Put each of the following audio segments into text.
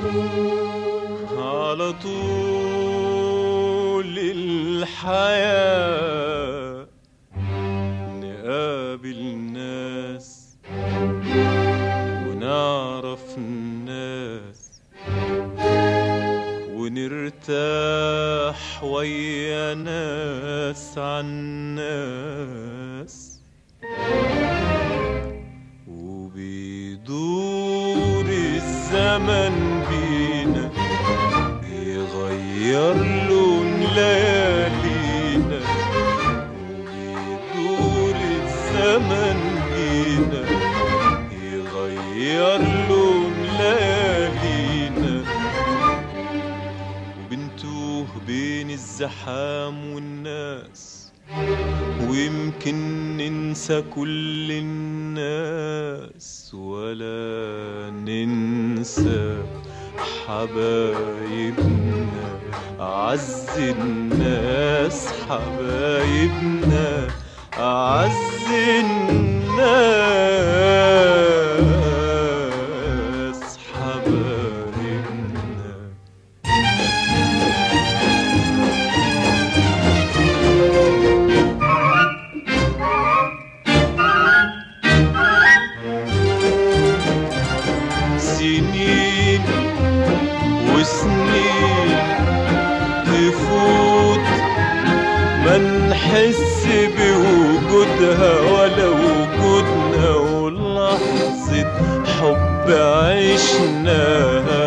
على طول الحياة نقابل ناس ونعرف الناس ونرتاح ويا ناس عن ناس، وبيدور الزمن بينا يغير لون ليالينا، وبيدور الزمن بينا يغير لون ليالينا، وبنتوه بين الزحام والناس، ويمكن ننسى كل الناس ولا ننسى حبايبنا أعز الناس، حبايبنا أعز الناس، حبايبنا. سنين وسنين تفوت ما نحس بوجودها ولا وجودنا، ولحظة حب عشناها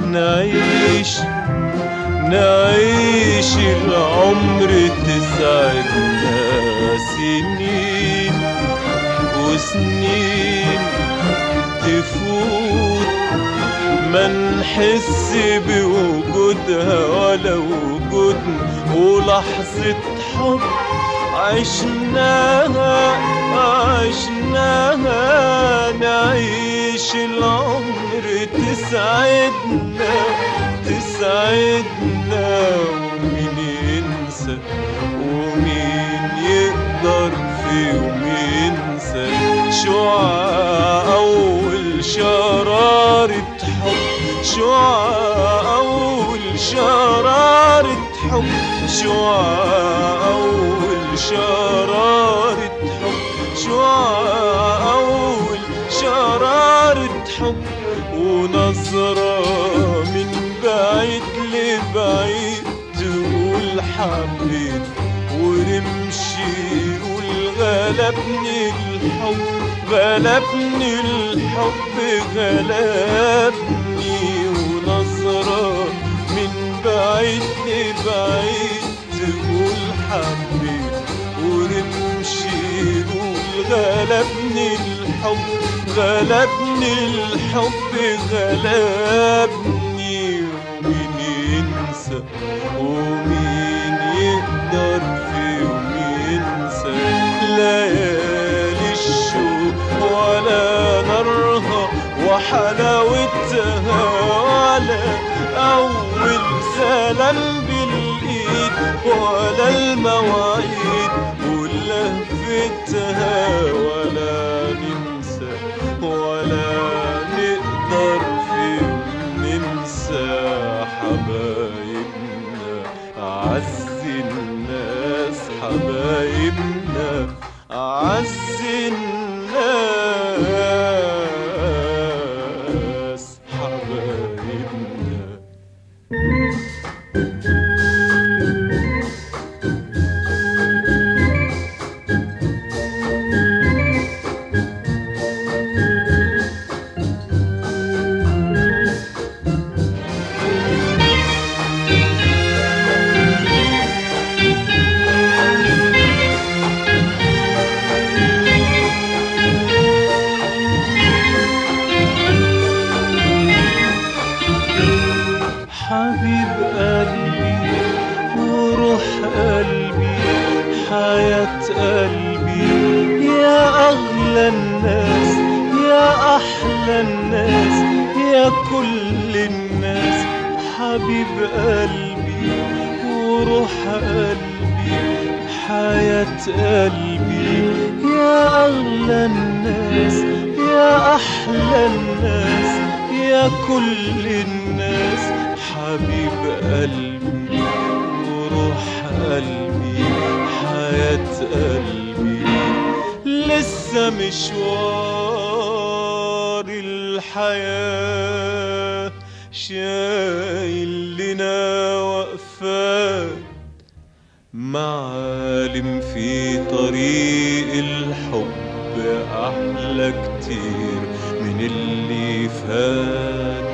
نعيش العمر تسعدنا. سنين وسنين تفوت ما نحس بوجودها ولا وجودنا، ولحظة حب عشناها نعيش العمر تسعدنا. ومين ينسى ومين يقدر في يوم ينسى شعاع أول شرارة حب، شعاع أول شرارة حب، شعاع أول شرارة حب، شعاع أول شرارة حب، ونظرة من بعيد لبعيد تقول حبيت، ورمشي يقول غلبني الحب، غلبني الحب غلبني، ونظرة من بعيد لبعيد تقول حبيت، ورمشي يقول غلبني الحب، غلبني الحب غلبني. ومين ينسى ومين يقدر في يوم ينسى ليالي الشوق ولا نارها وحلاوتها، ولا أول سلام بالإيد ولا المواعيد ولهفتها، ولا ننسى ولا نقدر في يوم ننسى حبايبنا أعز الناس، حبايبنا أعز الناس، حبايبنا. حبيب قلبي وروح قلبي حياة قلبي، يا أغلى الناس يا أحلى الناس يا كل الناس، حبيب قلبي وروح قلبي حياة قلبي، يا أغلى الناس يا أحلى الناس يا كل الناس، حبيب قلبي وروح قلبي حياة قلبي. لسه مشوار الحياة شايل لنا وقفات، معالم في طريق الحب أحلى كتير من اللي فات.